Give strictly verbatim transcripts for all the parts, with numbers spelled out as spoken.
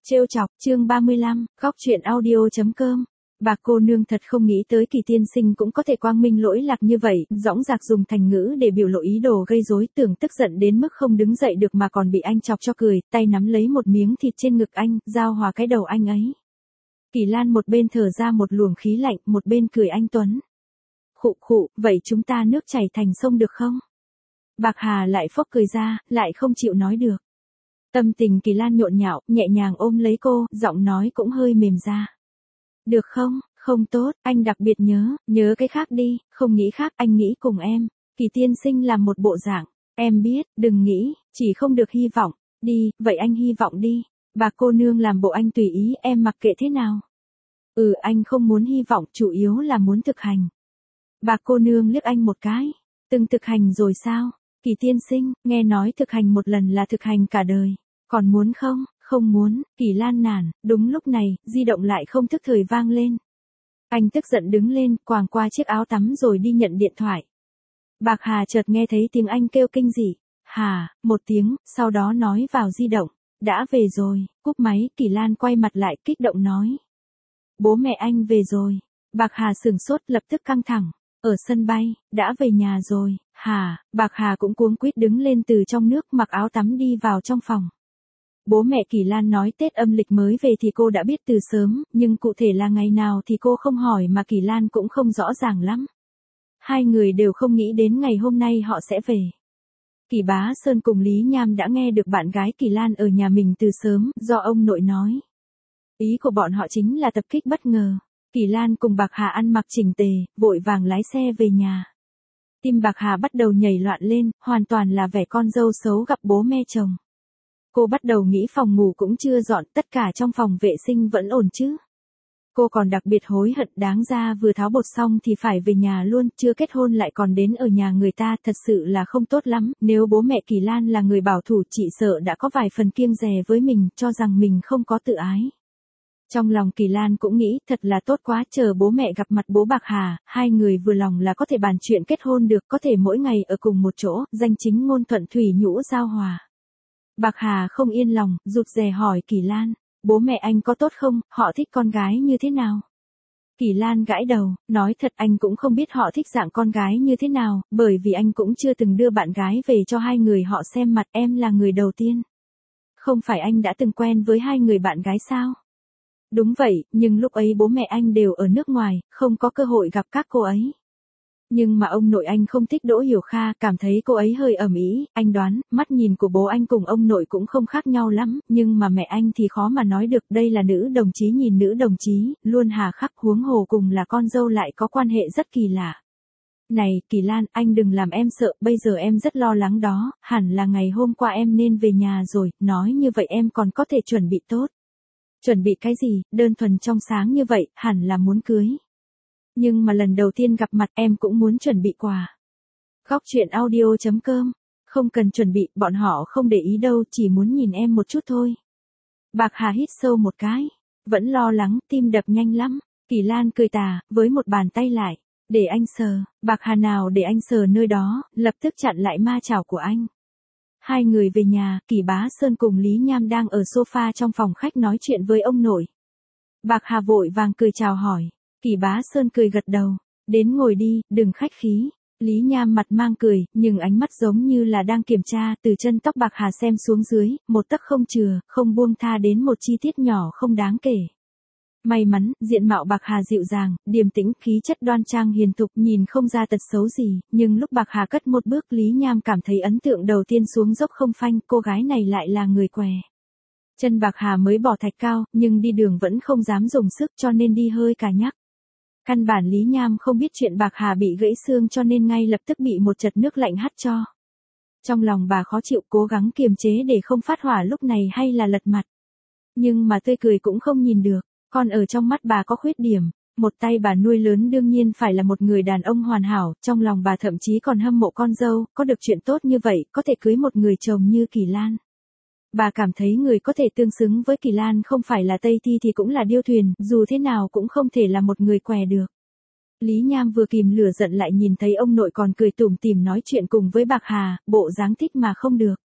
Trêu chọc, chương ba mươi lăm, góc truyện audio chấm com. Bà cô nương thật không nghĩ tới Kỳ tiên sinh cũng có thể quang minh lỗi lạc như vậy, dõng dạc dùng thành ngữ để biểu lộ ý đồ gây rối, tưởng tức giận đến mức không đứng dậy được mà còn bị anh chọc cho cười, tay nắm lấy một miếng thịt trên ngực anh, giao hòa cái đầu anh ấy. Kỳ Lan một bên thở ra một luồng khí lạnh, một bên cười anh Tuấn. Khụ khụ, vậy chúng ta nước chảy thành sông được không? Bạc Hà lại phốc cười ra, lại không chịu nói được. Tâm tình Kỳ Lan nhộn nhạo, nhẹ nhàng ôm lấy cô, giọng nói cũng hơi mềm ra. Được không, không tốt, anh đặc biệt nhớ, nhớ cái khác đi, không nghĩ khác, anh nghĩ cùng em. Kỳ tiên sinh làm một bộ dạng, em biết, đừng nghĩ, chỉ không được hy vọng, đi, vậy anh hy vọng đi. Bà cô nương làm bộ anh tùy ý, em mặc kệ thế nào. Ừ, anh không muốn hy vọng, chủ yếu là muốn thực hành. Bà cô nương liếc anh một cái, từng thực hành rồi sao? Kỳ tiên sinh, nghe nói thực hành một lần là thực hành cả đời. Còn muốn không? Không muốn, Kỳ Lan nản, đúng lúc này, di động lại không thức thời vang lên. Anh tức giận đứng lên, quàng qua chiếc áo tắm rồi đi nhận điện thoại. Bạc Hà chợt nghe thấy tiếng anh kêu kinh dị. Hà, một tiếng, sau đó nói vào di động. Đã về rồi, cúp máy, Kỳ Lan quay mặt lại kích động nói. Bố mẹ anh về rồi. Bạc Hà sửng sốt lập tức căng thẳng. Ở sân bay, đã về nhà rồi. Hà, Bạc Hà cũng cuống quýt đứng lên từ trong nước mặc áo tắm đi vào trong phòng. Bố mẹ Kỳ Lan nói Tết âm lịch mới về thì cô đã biết từ sớm, nhưng cụ thể là ngày nào thì cô không hỏi mà Kỳ Lan cũng không rõ ràng lắm. Hai người đều không nghĩ đến ngày hôm nay họ sẽ về. Kỳ Bá Sơn cùng Lý Nham đã nghe được bạn gái Kỳ Lan ở nhà mình từ sớm, do ông nội nói. Ý của bọn họ chính là tập kích bất ngờ. Kỳ Lan cùng Bạc Hà ăn mặc chỉnh tề, vội vàng lái xe về nhà. Tim Bạc Hà bắt đầu nhảy loạn lên, hoàn toàn là vẻ con dâu xấu gặp bố mẹ chồng. Cô bắt đầu nghĩ phòng ngủ cũng chưa dọn, tất cả trong phòng vệ sinh vẫn ổn chứ. Cô còn đặc biệt hối hận, đáng ra vừa tháo bột xong thì phải về nhà luôn, chưa kết hôn lại còn đến ở nhà người ta, thật sự là không tốt lắm. Nếu bố mẹ Kỳ Lan là người bảo thủ, chị sợ đã có vài phần kiêng dè với mình, cho rằng mình không có tự ái. Trong lòng Kỳ Lan cũng nghĩ, thật là tốt quá, chờ bố mẹ gặp mặt bố Bạc Hà, hai người vừa lòng là có thể bàn chuyện kết hôn được, có thể mỗi ngày ở cùng một chỗ, danh chính ngôn thuận thủy nhũ giao hòa. Bạc Hà không yên lòng, rụt rè hỏi Kỳ Lan, bố mẹ anh có tốt không, họ thích con gái như thế nào? Kỳ Lan gãi đầu, nói thật anh cũng không biết họ thích dạng con gái như thế nào, bởi vì anh cũng chưa từng đưa bạn gái về cho hai người họ xem mặt, em là người đầu tiên. Không phải anh đã từng quen với hai người bạn gái sao? Đúng vậy, nhưng lúc ấy bố mẹ anh đều ở nước ngoài, không có cơ hội gặp các cô ấy. Nhưng mà ông nội anh không thích Đỗ Hiểu Kha, cảm thấy cô ấy hơi ầm ĩ, anh đoán, mắt nhìn của bố anh cùng ông nội cũng không khác nhau lắm, nhưng mà mẹ anh thì khó mà nói được, đây là nữ đồng chí nhìn nữ đồng chí, luôn hà khắc, huống hồ cùng là con dâu lại có quan hệ rất kỳ lạ. Này, Kỳ Lan, anh đừng làm em sợ, bây giờ em rất lo lắng đó, hẳn là ngày hôm qua em nên về nhà rồi, nói như vậy em còn có thể chuẩn bị tốt. Chuẩn bị cái gì, đơn thuần trong sáng như vậy, hẳn là muốn cưới. Nhưng mà lần đầu tiên gặp mặt em cũng muốn chuẩn bị quà. Góc truyện audio chấm com. Không cần chuẩn bị, bọn họ không để ý đâu, chỉ muốn nhìn em một chút thôi. Bạc Hà hít sâu một cái. Vẫn lo lắng, tim đập nhanh lắm. Kỳ Lan cười tà, với một bàn tay lại. Để anh sờ. Bạc Hà nào để anh sờ nơi đó, lập tức chặn lại ma chảo của anh. Hai người về nhà, Kỳ Bá Sơn cùng Lý Nham đang ở sofa trong phòng khách nói chuyện với ông nội. Bạc Hà vội vàng cười chào hỏi. Kỳ Bá Sơn cười gật đầu. Đến ngồi đi, đừng khách khí. Lý Nham mặt mang cười, nhưng ánh mắt giống như là đang kiểm tra, từ chân tóc Bạc Hà xem xuống dưới, một tấc không chừa, không buông tha đến một chi tiết nhỏ không đáng kể. May mắn, diện mạo Bạc Hà dịu dàng, điềm tĩnh, khí chất đoan trang hiền thục, nhìn không ra tật xấu gì, nhưng lúc Bạc Hà cất một bước Lý Nham cảm thấy ấn tượng đầu tiên xuống dốc không phanh, cô gái này lại là người què. Chân Bạc Hà mới bỏ thạch cao, nhưng đi đường vẫn không dám dùng sức cho nên đi hơi cà nhắc. Căn bản Lý Nham không biết chuyện Bạc Hà bị gãy xương cho nên ngay lập tức bị một chật nước lạnh hắt cho. Trong lòng bà khó chịu cố gắng kiềm chế để không phát hỏa lúc này hay là lật mặt. Nhưng mà tươi cười cũng không nhìn được, còn ở trong mắt bà có khuyết điểm. Một tay bà nuôi lớn đương nhiên phải là một người đàn ông hoàn hảo, trong lòng bà thậm chí còn hâm mộ con dâu, có được chuyện tốt như vậy, có thể cưới một người chồng như Kỳ Lan. Bà cảm thấy người có thể tương xứng với Kỳ Lan không phải là Tây Thi thì cũng là điêu thuyền, dù thế nào cũng không thể là một người què được. Lý Nham vừa kìm lửa giận lại nhìn thấy ông nội còn cười tủm tỉm nói chuyện cùng với Bạc Hà, bộ dáng thích mà không được.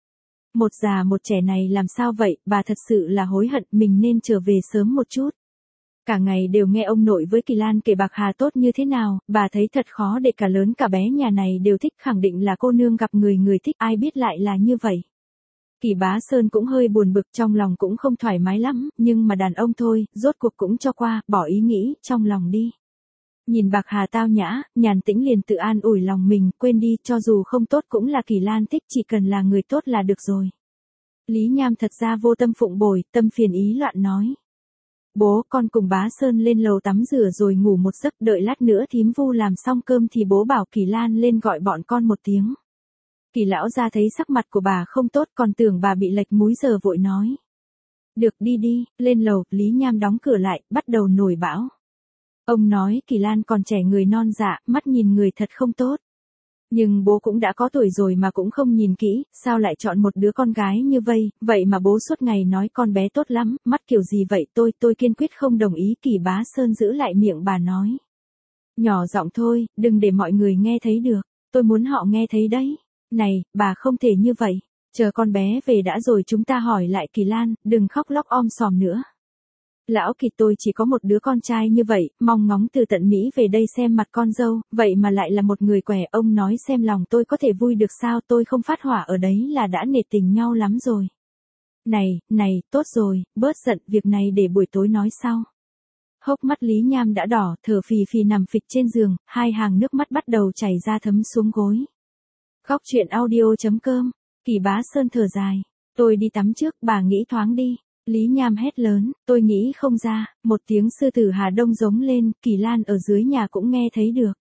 Một già một trẻ này làm sao vậy, bà thật sự là hối hận mình nên trở về sớm một chút. Cả ngày đều nghe ông nội với Kỳ Lan kể Bạc Hà tốt như thế nào, bà thấy thật khó để cả lớn cả bé nhà này đều thích, khẳng định là cô nương gặp người người thích, ai biết lại là như vậy. Kỳ Bá Sơn cũng hơi buồn bực, trong lòng cũng không thoải mái lắm, nhưng mà đàn ông thôi, rốt cuộc cũng cho qua, bỏ ý nghĩ trong lòng đi. Nhìn Bạc Hà tao nhã, nhàn tĩnh liền tự an ủi lòng mình, quên đi, cho dù không tốt cũng là Kỳ Lan thích, chỉ cần là người tốt là được rồi. Lý Nham thật ra vô tâm phụng bồi, tâm phiền ý loạn nói. Bố, con cùng Bá Sơn lên lầu tắm rửa rồi ngủ một giấc, đợi lát nữa thím Vu làm xong cơm thì bố bảo Kỳ Lan lên gọi bọn con một tiếng. Kỳ lão gia thấy sắc mặt của bà không tốt, còn tưởng bà bị lệch múi giờ vội nói. Được, đi đi, lên lầu. Lý Nham đóng cửa lại, bắt đầu nổi bão. Ông nói Kỳ Lan còn trẻ, người non dạ, mắt nhìn người thật không tốt. Nhưng bố cũng đã có tuổi rồi mà cũng không nhìn kỹ, sao lại chọn một đứa con gái như vậy, vậy mà bố suốt ngày nói con bé tốt lắm, mắt kiểu gì vậy, tôi, tôi kiên quyết không đồng ý. Kỳ Bá Sơn giữ lại miệng bà nói. Nhỏ giọng thôi, đừng để mọi người nghe thấy được, tôi muốn họ nghe thấy đấy. Này, bà không thể như vậy, chờ con bé về đã rồi chúng ta hỏi lại Kỳ Lan, đừng khóc lóc om sòm nữa. Lão Kỳ, tôi chỉ có một đứa con trai như vậy, mong ngóng từ tận Mỹ về đây xem mặt con dâu, vậy mà lại là một người què, ông nói xem lòng tôi có thể vui được sao, tôi không phát hỏa ở đấy là đã nể tình nhau lắm rồi. Này, này, tốt rồi, bớt giận, việc này để buổi tối nói sau. Hốc mắt Lý Nham đã đỏ, thở phì phì nằm phịch trên giường, hai hàng nước mắt bắt đầu chảy ra thấm xuống gối. Góc truyện audio.com, Kỳ Bá Sơn thở dài. Tôi đi tắm trước, bà nghĩ thoáng đi. Lý Nham hét lớn, tôi nghĩ không ra, một tiếng sư tử Hà Đông giống lên, Kỳ Lan ở dưới nhà cũng nghe thấy được.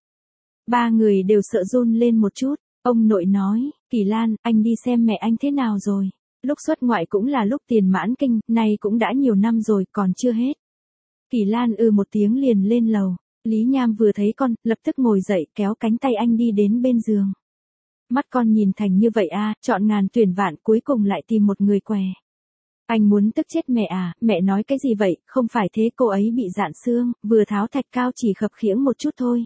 Ba người đều sợ run lên một chút, ông nội nói, Kỳ Lan, anh đi xem mẹ anh thế nào rồi. Lúc xuất ngoại cũng là lúc tiền mãn kinh, nay cũng đã nhiều năm rồi, còn chưa hết. Kỳ Lan ừ một tiếng liền lên lầu, Lý Nham vừa thấy con, lập tức ngồi dậy kéo cánh tay anh đi đến bên giường. Mắt con nhìn thành như vậy à, chọn ngàn tuyển vạn cuối cùng lại tìm một người què. Anh muốn tức chết mẹ à, mẹ nói cái gì vậy, không phải thế, cô ấy bị dạn xương, vừa tháo thạch cao chỉ khập khiễng một chút thôi.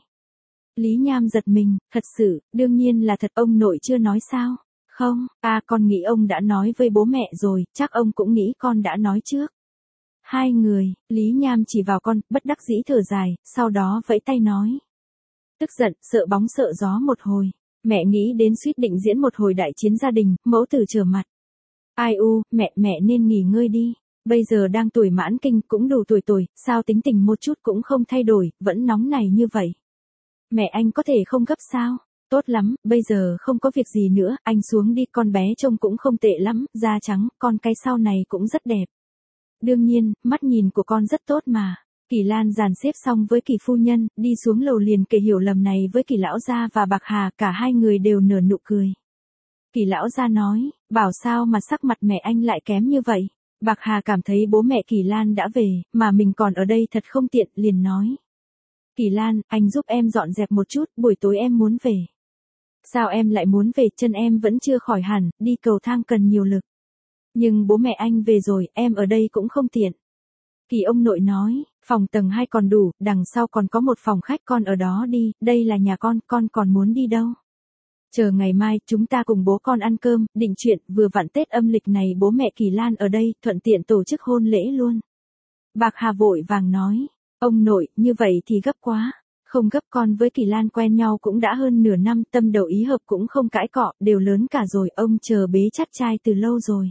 Lý Nham giật mình, thật sự, đương nhiên là thật, ông nội chưa nói sao? Không, à con nghĩ ông đã nói với bố mẹ rồi, chắc ông cũng nghĩ con đã nói trước. Hai người, Lý Nham chỉ vào con, bất đắc dĩ thở dài, sau đó vẫy tay nói. Tức giận, sợ bóng sợ gió một hồi. Mẹ nghĩ đến suýt định diễn một hồi đại chiến gia đình, mẫu tử trở mặt. Ai u, mẹ, mẹ nên nghỉ ngơi đi. Bây giờ đang tuổi mãn kinh, cũng đủ tuổi tuổi, sao tính tình một chút cũng không thay đổi, vẫn nóng này như vậy. Mẹ anh có thể không gấp sao? Tốt lắm, bây giờ không có việc gì nữa, anh xuống đi, con bé trông cũng không tệ lắm, da trắng, con cái sau này cũng rất đẹp. Đương nhiên, mắt nhìn của con rất tốt mà. Kỳ Lan dàn xếp xong với Kỳ phu nhân, đi xuống lầu liền kể hiểu lầm này với Kỳ lão gia và Bạc Hà, cả hai người đều nở nụ cười. Kỳ lão gia nói, bảo sao mà sắc mặt mẹ anh lại kém như vậy. Bạc Hà cảm thấy bố mẹ Kỳ Lan đã về, mà mình còn ở đây thật không tiện, liền nói. Kỳ Lan, anh giúp em dọn dẹp một chút, buổi tối em muốn về. Sao em lại muốn về, chân em vẫn chưa khỏi hẳn, đi cầu thang cần nhiều lực. Nhưng bố mẹ anh về rồi, em ở đây cũng không tiện. Kỳ ông nội nói, phòng tầng hai còn đủ, đằng sau còn có một phòng khách, con ở đó đi, đây là nhà con, con còn muốn đi đâu. Chờ ngày mai, chúng ta cùng bố con ăn cơm, định chuyện, vừa vặn Tết âm lịch này bố mẹ Kỳ Lan ở đây, thuận tiện tổ chức hôn lễ luôn. Bạc Hà vội vàng nói, ông nội, như vậy thì gấp quá. Không gấp, con với Kỳ Lan quen nhau cũng đã hơn nửa năm, tâm đầu ý hợp cũng không cãi cọ, đều lớn cả rồi, ông chờ bế chắt trai từ lâu rồi.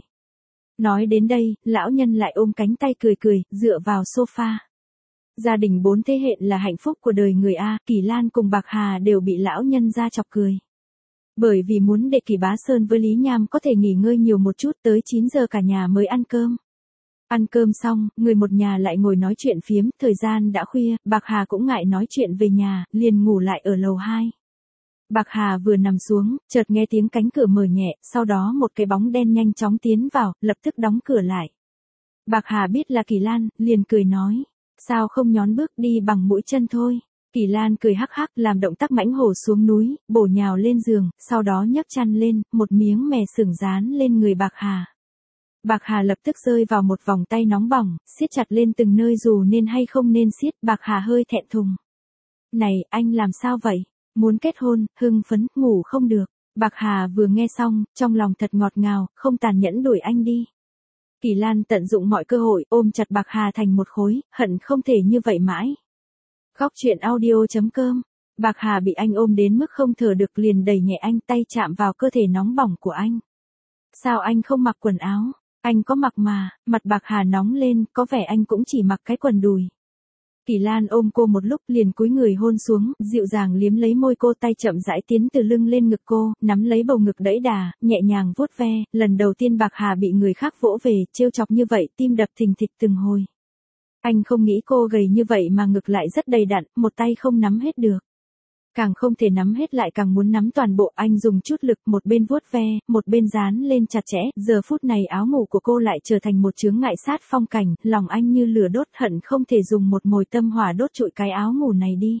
Nói đến đây, lão nhân lại ôm cánh tay cười cười, dựa vào sofa. Gia đình bốn thế hệ là hạnh phúc của đời người A, Kỳ Lan cùng Bạc Hà đều bị lão nhân ra chọc cười. Bởi vì muốn để Kỳ Bá Sơn với Lý Nham có thể nghỉ ngơi nhiều một chút, tới chín giờ cả nhà mới ăn cơm. Ăn cơm xong, người một nhà lại ngồi nói chuyện phiếm, thời gian đã khuya, Bạc Hà cũng ngại nói chuyện về nhà, liền ngủ lại ở lầu hai. Bạc Hà vừa nằm xuống, chợt nghe tiếng cánh cửa mở nhẹ, sau đó một cái bóng đen nhanh chóng tiến vào, lập tức đóng cửa lại. Bạc Hà biết là Kỳ Lan, liền cười nói, sao không nhón bước đi bằng mũi chân thôi. Kỳ Lan cười hắc hắc làm động tác mãnh hổ xuống núi, bổ nhào lên giường, sau đó nhấc chăn lên, một miếng mè sừng dán lên người Bạc Hà. Bạc Hà lập tức rơi vào một vòng tay nóng bỏng, siết chặt lên từng nơi dù nên hay không nên siết, Bạc Hà hơi thẹn thùng. Này, anh làm sao vậy? Muốn kết hôn, hưng phấn, ngủ không được. Bạc Hà vừa nghe xong, trong lòng thật ngọt ngào, không tàn nhẫn đuổi anh đi. Kỳ Lan tận dụng mọi cơ hội, ôm chặt Bạc Hà thành một khối, hận không thể như vậy mãi. Góc truyện audio chấm com. Bạc Hà bị anh ôm đến mức không thở được, liền đẩy nhẹ anh, tay chạm vào cơ thể nóng bỏng của anh. Sao anh không mặc quần áo? Anh có mặc mà. Mặt Bạc Hà nóng lên, có vẻ anh cũng chỉ mặc cái quần đùi. Kỳ Lan ôm cô một lúc liền cúi người hôn xuống, dịu dàng liếm lấy môi cô, tay chậm rãi tiến từ lưng lên ngực cô, nắm lấy bầu ngực đẫy đà, nhẹ nhàng vuốt ve. Lần đầu tiên Bạc Hà bị người khác vỗ về, trêu chọc như vậy, tim đập thình thịch từng hồi. Anh không nghĩ cô gầy như vậy mà ngực lại rất đầy đặn, một tay không nắm hết được. Càng không thể nắm hết lại càng muốn nắm toàn bộ, anh dùng chút lực, một bên vuốt ve, một bên dán lên chặt chẽ. Giờ phút này áo ngủ của cô lại trở thành một chướng ngại sát phong cảnh, lòng anh như lửa đốt, hận không thể dùng một mồi tâm hỏa đốt trụi cái áo ngủ này đi.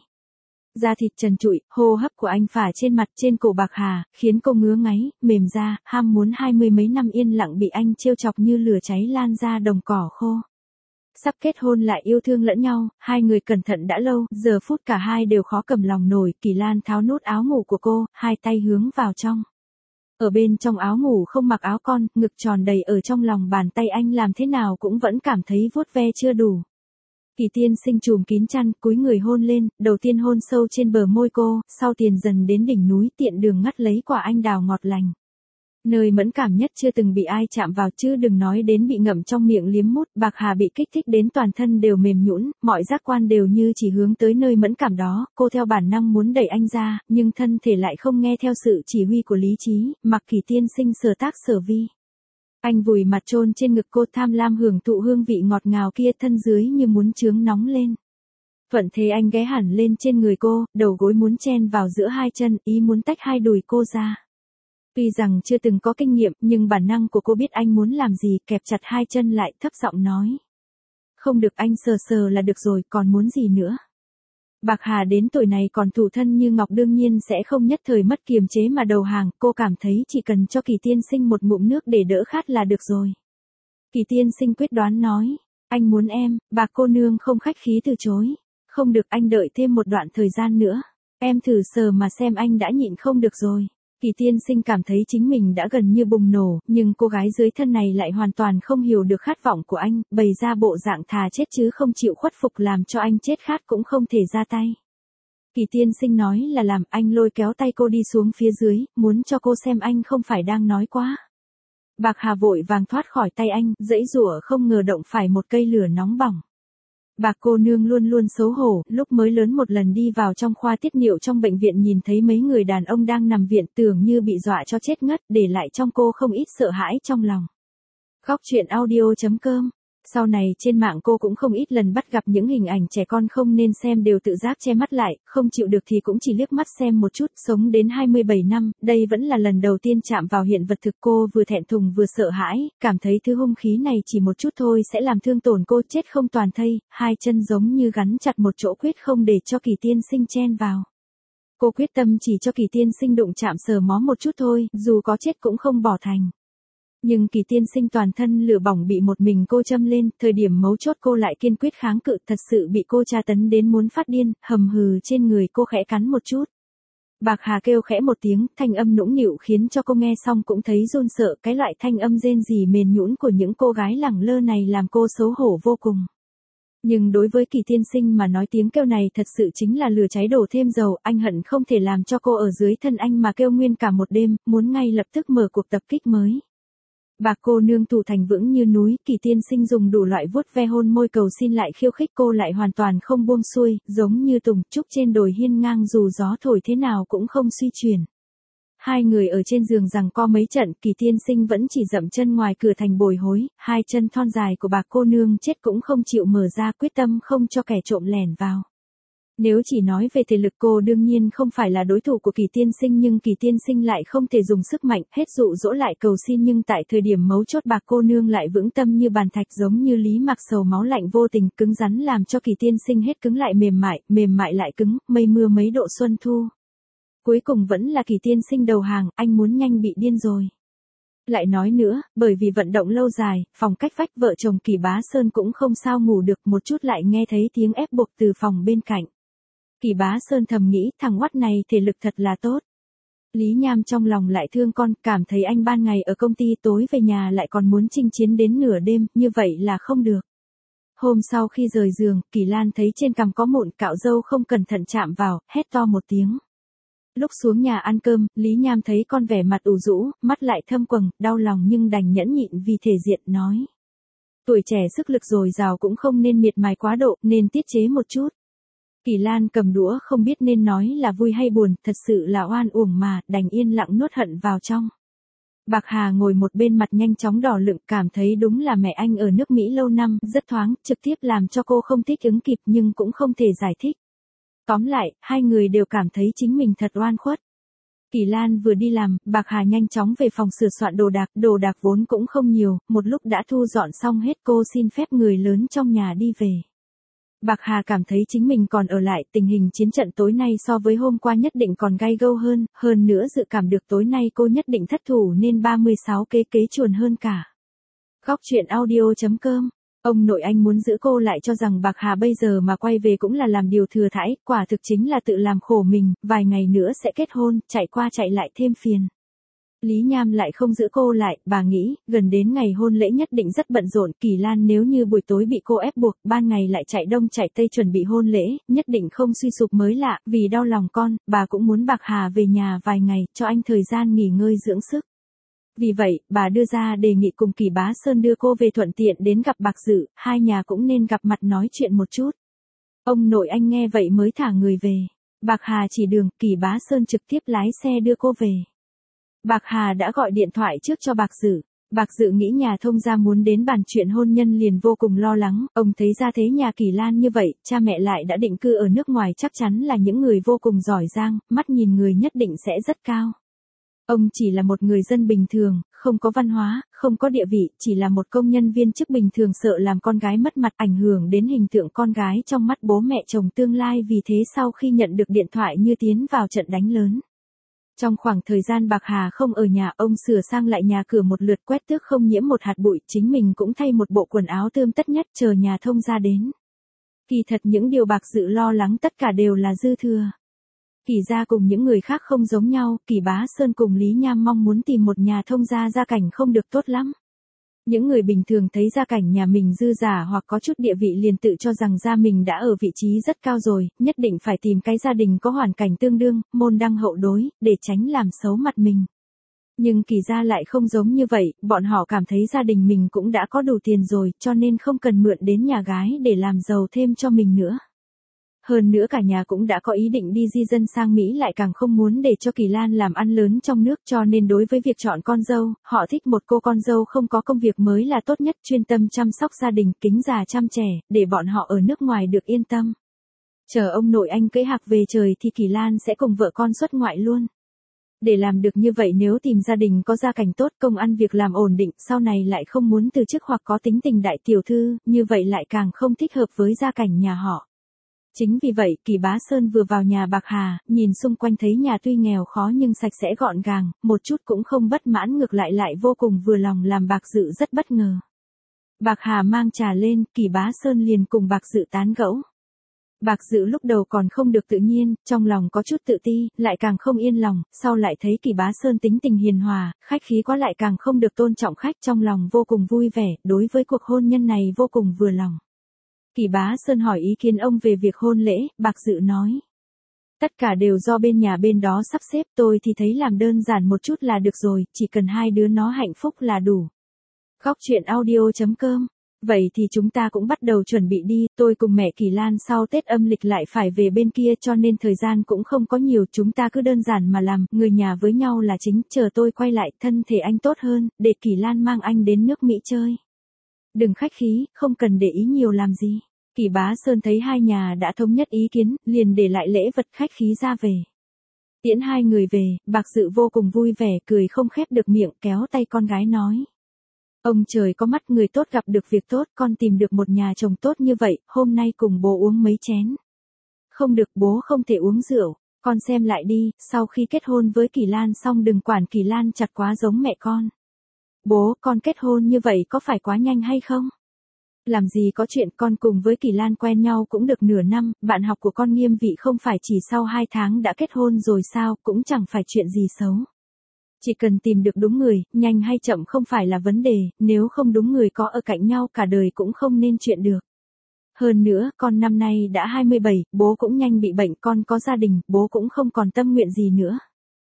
Da thịt trần trụi, hô hấp của anh phả trên mặt, trên cổ Bạc Hà, khiến cô ngứa ngáy, mềm ra, ham muốn hai mươi mấy năm yên lặng bị anh trêu chọc như lửa cháy lan ra đồng cỏ khô. Sắp kết hôn lại yêu thương lẫn nhau, hai người cẩn thận đã lâu, giờ phút cả hai đều khó cầm lòng nổi. Kỳ Lan tháo nút áo ngủ của cô, hai tay hướng vào trong. Ở bên trong áo ngủ không mặc áo con, ngực tròn đầy ở trong lòng bàn tay anh làm thế nào cũng vẫn cảm thấy vuốt ve chưa đủ. Kỳ Tiên Sinh trùm kín chăn, cúi người hôn lên, đầu tiên hôn sâu trên bờ môi cô, sau tiền dần đến đỉnh núi, tiện đường ngắt lấy quả anh đào ngọt lành. Nơi mẫn cảm nhất chưa từng bị ai chạm vào, chứ đừng nói đến bị ngậm trong miệng liếm mút. Bạc Hà bị kích thích đến toàn thân đều mềm nhũn, mọi giác quan đều như chỉ hướng tới nơi mẫn cảm đó. Cô theo bản năng muốn đẩy anh ra, nhưng thân thể lại không nghe theo sự chỉ huy của lý trí, mặc Kỳ Tiên Sinh sở tác sở vi. Anh vùi mặt chôn trên ngực cô, tham lam hưởng thụ hương vị ngọt ngào kia, thân dưới như muốn chướng nóng lên. Thuận thế anh ghé hẳn lên trên người cô, đầu gối muốn chen vào giữa hai chân, ý muốn tách hai đùi cô ra. Tuy rằng chưa từng có kinh nghiệm, nhưng bản năng của cô biết anh muốn làm gì, kẹp chặt hai chân lại, thấp giọng nói. Không được, anh sờ sờ là được rồi, còn muốn gì nữa? Bạc Hà đến tuổi này còn thủ thân như ngọc, đương nhiên sẽ không nhất thời mất kiềm chế mà đầu hàng, cô cảm thấy chỉ cần cho Kỳ Tiên Sinh một ngụm nước để đỡ khát là được rồi. Kỳ Tiên Sinh quyết đoán nói, anh muốn em. Bạc cô nương không khách khí từ chối. Không được, anh đợi thêm một đoạn thời gian nữa. Em thử sờ mà xem, anh đã nhịn không được rồi. Kỳ Tiên Sinh cảm thấy chính mình đã gần như bùng nổ, nhưng cô gái dưới thân này lại hoàn toàn không hiểu được khát vọng của anh, bày ra bộ dạng thà chết chứ không chịu khuất phục, làm cho anh chết khát cũng không thể ra tay. Kỳ Tiên Sinh nói là làm, anh lôi kéo tay cô đi xuống phía dưới, muốn cho cô xem anh không phải đang nói quá. Bạc Hà vội vàng thoát khỏi tay anh, giãy giụa không ngờ động phải một cây lửa nóng bỏng. Bạc cô nương luôn luôn xấu hổ, lúc mới lớn một lần đi vào trong khoa tiết niệu trong bệnh viện, nhìn thấy mấy người đàn ông đang nằm viện, tưởng như bị dọa cho chết ngất, để lại trong cô không ít sợ hãi trong lòng. Góc truyện audio chấm com. Sau này trên mạng cô cũng không ít lần bắt gặp những hình ảnh trẻ con không nên xem, đều tự giác che mắt lại, không chịu được thì cũng chỉ liếc mắt xem một chút. Sống đến hai mươi bảy năm, đây vẫn là lần đầu tiên chạm vào hiện vật thực, cô vừa thẹn thùng vừa sợ hãi, cảm thấy thứ hung khí này chỉ một chút thôi sẽ làm thương tổn cô, chết không toàn thây. Hai chân giống như gắn chặt một chỗ, quyết không để cho Kỳ Tiên Sinh chen vào. Cô quyết tâm chỉ cho Kỳ Tiên Sinh đụng chạm sờ mó một chút thôi, dù có chết cũng không bỏ thành. Nhưng Kỳ Tiên Sinh toàn thân lửa bỏng bị một mình cô châm lên, thời điểm mấu chốt cô lại kiên quyết kháng cự, thật sự bị cô tra tấn đến muốn phát điên, hầm hừ trên người cô khẽ cắn một chút. Bạc Hà kêu khẽ một tiếng, thanh âm nũng nịu khiến cho cô nghe xong cũng thấy run sợ, cái loại thanh âm rên rỉ mềm nhũn của những cô gái lẳng lơ này làm cô xấu hổ vô cùng. Nhưng đối với Kỳ Tiên Sinh mà nói, tiếng kêu này thật sự chính là lửa cháy đổ thêm dầu, anh hận không thể làm cho cô ở dưới thân anh mà kêu nguyên cả một đêm, muốn ngay lập tức mở cuộc tập kích mới. Bạc cô nương thủ thành vững như núi, Kỳ Tiên Sinh dùng đủ loại vuốt ve hôn môi cầu xin lại khiêu khích, cô lại hoàn toàn không buông xuôi, giống như tùng trúc trên đồi hiên ngang, dù gió thổi thế nào cũng không suy chuyển. Hai người ở trên giường giằng co mấy trận, Kỳ Tiên Sinh vẫn chỉ dậm chân ngoài cửa thành bồi hối, hai chân thon dài của bạc cô nương chết cũng không chịu mở ra, quyết tâm không cho kẻ trộm lẻn vào. Nếu chỉ nói về thể lực, cô đương nhiên không phải là đối thủ của Kỳ Tiên Sinh, nhưng Kỳ Tiên Sinh lại không thể dùng sức mạnh, hết dụ dỗ lại cầu xin, nhưng tại thời điểm mấu chốt bạc cô nương lại vững tâm như bàn thạch, giống như lý mặc sầu máu lạnh vô tình, cứng rắn làm cho Kỳ Tiên Sinh hết cứng lại mềm mại, mềm mại lại cứng, mây mưa mấy độ xuân thu. Cuối cùng vẫn là Kỳ Tiên Sinh đầu hàng, anh muốn nhanh bị điên rồi. Lại nói nữa, bởi vì vận động lâu dài, phòng cách vách vợ chồng Kỳ Bá Sơn cũng không sao ngủ được, một chút lại nghe thấy tiếng ép buộc từ phòng bên cạnh. Kỳ Bá Sơn thầm nghĩ, thằng oắt này thể lực thật là tốt. Lý Nham trong lòng lại thương con, cảm thấy anh ban ngày ở công ty tối về nhà lại còn muốn chinh chiến đến nửa đêm, như vậy là không được. Hôm sau khi rời giường, Kỳ Lan thấy trên cằm có mụn, cạo râu không cẩn thận chạm vào, hét to một tiếng. Lúc xuống nhà ăn cơm, Lý Nham thấy con vẻ mặt ủ rũ, mắt lại thâm quầng, đau lòng nhưng đành nhẫn nhịn vì thể diện, nói. Tuổi trẻ sức lực dồi dào cũng không nên miệt mài quá độ, nên tiết chế một chút. Kỳ Lan cầm đũa không biết nên nói là vui hay buồn, thật sự là oan uổng mà, đành yên lặng nuốt hận vào trong. Bạc Hà ngồi một bên mặt nhanh chóng đỏ lựng, cảm thấy đúng là mẹ anh ở nước Mỹ lâu năm, rất thoáng, trực tiếp làm cho cô không thích ứng kịp nhưng cũng không thể giải thích. Tóm lại, hai người đều cảm thấy chính mình thật oan khuất. Kỳ Lan vừa đi làm, Bạc Hà nhanh chóng về phòng sửa soạn đồ đạc, đồ đạc vốn cũng không nhiều, một lúc đã thu dọn xong hết, cô xin phép người lớn trong nhà đi về. Bạc Hà cảm thấy chính mình còn ở lại, tình hình chiến trận tối nay so với hôm qua nhất định còn gay gâu hơn, hơn nữa dự cảm được tối nay cô nhất định thất thủ nên ba mươi sáu kế kế chuồn hơn cả. Góc truyện audio chấm com. Ông nội anh muốn giữ cô lại cho rằng Bạc Hà bây giờ mà quay về cũng là làm điều thừa thãi, quả thực chính là tự làm khổ mình, vài ngày nữa sẽ kết hôn, chạy qua chạy lại thêm phiền. Lý Nham lại không giữ cô lại, bà nghĩ, gần đến ngày hôn lễ nhất định rất bận rộn, Kỳ Lan nếu như buổi tối bị cô ép buộc, ban ngày lại chạy đông chạy tây chuẩn bị hôn lễ, nhất định không suy sụp mới lạ, vì đau lòng con, bà cũng muốn Bạc Hà về nhà vài ngày, cho anh thời gian nghỉ ngơi dưỡng sức. Vì vậy, bà đưa ra đề nghị cùng Kỳ Bá Sơn đưa cô về thuận tiện đến gặp Bạc Dự, hai nhà cũng nên gặp mặt nói chuyện một chút. Ông nội anh nghe vậy mới thả người về. Bạc Hà chỉ đường, Kỳ Bá Sơn trực tiếp lái xe đưa cô về. Bạc Hà đã gọi điện thoại trước cho Bạc Dự. Bạc Dự nghĩ nhà thông gia muốn đến bàn chuyện hôn nhân liền vô cùng lo lắng, ông thấy ra thế nhà Kỳ Lan như vậy, cha mẹ lại đã định cư ở nước ngoài chắc chắn là những người vô cùng giỏi giang, mắt nhìn người nhất định sẽ rất cao. Ông chỉ là một người dân bình thường, không có văn hóa, không có địa vị, chỉ là một công nhân viên chức bình thường sợ làm con gái mất mặt ảnh hưởng đến hình tượng con gái trong mắt bố mẹ chồng tương lai vì thế sau khi nhận được điện thoại như tiến vào trận đánh lớn. Trong khoảng thời gian Bạc Hà không ở nhà, ông sửa sang lại nhà cửa một lượt quét tước không nhiễm một hạt bụi, chính mình cũng thay một bộ quần áo tươm tất nhất chờ nhà thông gia đến. Kỳ thật những điều Bạc Dự lo lắng tất cả đều là dư thừa. Kỳ gia cùng những người khác không giống nhau, Kỳ Bá Sơn cùng Lý Nham mong muốn tìm một nhà thông gia gia cảnh không được tốt lắm. Những người bình thường thấy gia cảnh nhà mình dư giả hoặc có chút địa vị liền tự cho rằng gia mình đã ở vị trí rất cao rồi, nhất định phải tìm cái gia đình có hoàn cảnh tương đương, môn đăng hậu đối, để tránh làm xấu mặt mình. Nhưng Kỳ gia lại không giống như vậy, bọn họ cảm thấy gia đình mình cũng đã có đủ tiền rồi, cho nên không cần mượn đến nhà gái để làm giàu thêm cho mình nữa. Hơn nữa cả nhà cũng đã có ý định đi di dân sang Mỹ lại càng không muốn để cho Kỳ Lan làm ăn lớn trong nước cho nên đối với việc chọn con dâu, họ thích một cô con dâu không có công việc mới là tốt nhất, chuyên tâm chăm sóc gia đình, kính già chăm trẻ, để bọn họ ở nước ngoài được yên tâm. Chờ ông nội anh cưới hạc về trời thì Kỳ Lan sẽ cùng vợ con xuất ngoại luôn. Để làm được như vậy nếu tìm gia đình có gia cảnh tốt, công ăn việc làm ổn định, sau này lại không muốn từ chức hoặc có tính tình đại tiểu thư, như vậy lại càng không thích hợp với gia cảnh nhà họ. Chính vì vậy, Kỳ Bá Sơn vừa vào nhà Bạc Hà, nhìn xung quanh thấy nhà tuy nghèo khó nhưng sạch sẽ gọn gàng, một chút cũng không bất mãn, ngược lại lại vô cùng vừa lòng, làm Bạc Dự rất bất ngờ. Bạc Hà mang trà lên, Kỳ Bá Sơn liền cùng Bạc Dự tán gẫu. Bạc Dự lúc đầu còn không được tự nhiên, trong lòng có chút tự ti, lại càng không yên lòng, sau lại thấy Kỳ Bá Sơn tính tình hiền hòa, khách khí quá lại càng không được tôn trọng khách, trong lòng vô cùng vui vẻ, đối với cuộc hôn nhân này vô cùng vừa lòng. Kỳ Bá Sơn hỏi ý kiến ông về việc hôn lễ, Bạc Dự nói. Tất cả đều do bên nhà bên đó sắp xếp, tôi thì thấy làm đơn giản một chút là được rồi, chỉ cần hai đứa nó hạnh phúc là đủ. Góc truyện audio chấm com. Vậy thì chúng ta cũng bắt đầu chuẩn bị đi, tôi cùng mẹ Kỳ Lan sau Tết âm lịch lại phải về bên kia cho nên thời gian cũng không có nhiều, chúng ta cứ đơn giản mà làm, người nhà với nhau là chính, chờ tôi quay lại, thân thể anh tốt hơn, để Kỳ Lan mang anh đến nước Mỹ chơi. Đừng khách khí, không cần để ý nhiều làm gì. Kỳ Bá Sơn thấy hai nhà đã thống nhất ý kiến, liền để lại lễ vật khách khí ra về. Tiễn hai người về, Bạc Dự vô cùng vui vẻ, cười không khép được miệng, kéo tay con gái nói. Ông trời có mắt, người tốt gặp được việc tốt, con tìm được một nhà chồng tốt như vậy, hôm nay cùng bố uống mấy chén. Không được, bố không thể uống rượu, con xem lại đi, sau khi kết hôn với Kỳ Lan xong đừng quản Kỳ Lan chặt quá giống mẹ con. Bố, con kết hôn như vậy có phải quá nhanh hay không? Làm gì có chuyện, con cùng với Kỳ Lan quen nhau cũng được nửa năm, bạn học của con Nghiêm Vị không phải chỉ sau hai tháng đã kết hôn rồi sao, cũng chẳng phải chuyện gì xấu. Chỉ cần tìm được đúng người, nhanh hay chậm không phải là vấn đề, nếu không đúng người có ở cạnh nhau cả đời cũng không nên chuyện được. Hơn nữa, con năm nay đã hai mươi bảy, bố cũng nhanh bị bệnh, con có gia đình, bố cũng không còn tâm nguyện gì nữa.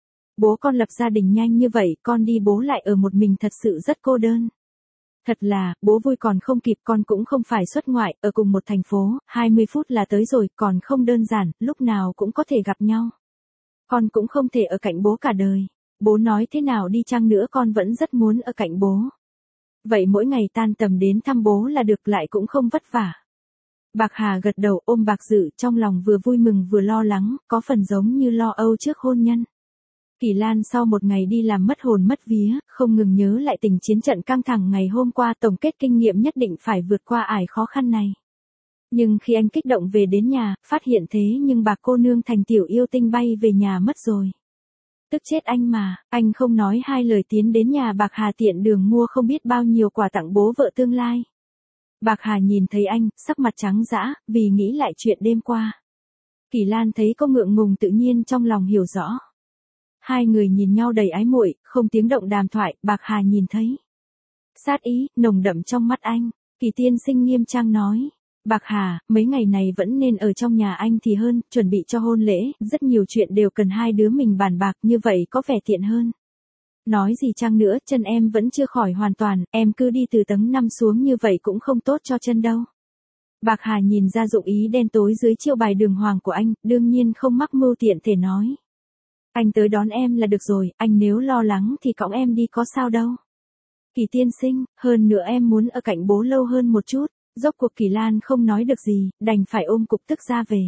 Bố con lập gia đình nhanh như vậy, con đi bố lại ở một mình thật sự rất cô đơn. Thật là, bố vui còn không kịp, con cũng không phải xuất ngoại, ở cùng một thành phố, hai mươi phút là tới rồi, còn không đơn giản, lúc nào cũng có thể gặp nhau. Con cũng không thể ở cạnh bố cả đời. Bố nói thế nào đi chăng nữa con vẫn rất muốn ở cạnh bố. Vậy mỗi ngày tan tầm đến thăm bố là được, lại cũng không vất vả. Bạc Hà gật đầu ôm Bạc Dự, trong lòng vừa vui mừng vừa lo lắng, có phần giống như lo âu trước hôn nhân. Kỳ Lan sau một ngày đi làm mất hồn mất vía, không ngừng nhớ lại tình chiến trận căng thẳng ngày hôm qua, tổng kết kinh nghiệm nhất định phải vượt qua ải khó khăn này. Nhưng khi anh kích động về đến nhà, phát hiện thế nhưng Bạc cô nương thành tiểu yêu tinh bay về nhà mất rồi. Tức chết anh mà, anh không nói hai lời tiến đến nhà Bạc Hà tiện đường mua không biết bao nhiêu quà tặng bố vợ tương lai. Bạc Hà nhìn thấy anh, sắc mặt trắng dã, vì nghĩ lại chuyện đêm qua. Kỳ Lan thấy cô ngượng ngùng tự nhiên trong lòng hiểu rõ. Hai người nhìn nhau đầy ái muội, không tiếng động đàm thoại, Bạc Hà nhìn thấy sát ý, nồng đậm trong mắt anh. Kỳ tiên sinh nghiêm trang nói. Bạc Hà, mấy ngày này vẫn nên ở trong nhà anh thì hơn, chuẩn bị cho hôn lễ, rất nhiều chuyện đều cần hai đứa mình bàn bạc, như vậy có vẻ tiện hơn. Nói gì chăng nữa, chân em vẫn chưa khỏi hoàn toàn, em cứ đi từ tầng năm xuống như vậy cũng không tốt cho chân đâu. Bạc Hà nhìn ra dụng ý đen tối dưới chiêu bài đường hoàng của anh, đương nhiên không mắc mưu tiện thể nói. Anh tới đón em là được rồi, anh nếu lo lắng thì cõng em đi có sao đâu. Kỳ tiên sinh, hơn nữa em muốn ở cạnh bố lâu hơn một chút. Rốt cuộc Kỳ Lan không nói được gì, đành phải ôm cục tức ra về.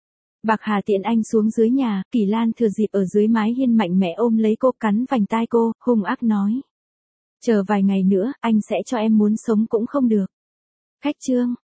Bạc Hà tiện anh xuống dưới nhà, Kỳ Lan thừa dịp ở dưới mái hiên mạnh mẽ ôm lấy cô, cắn vành tai cô, hung ác nói. Chờ vài ngày nữa, anh sẽ cho em muốn sống cũng không được. Khách trương,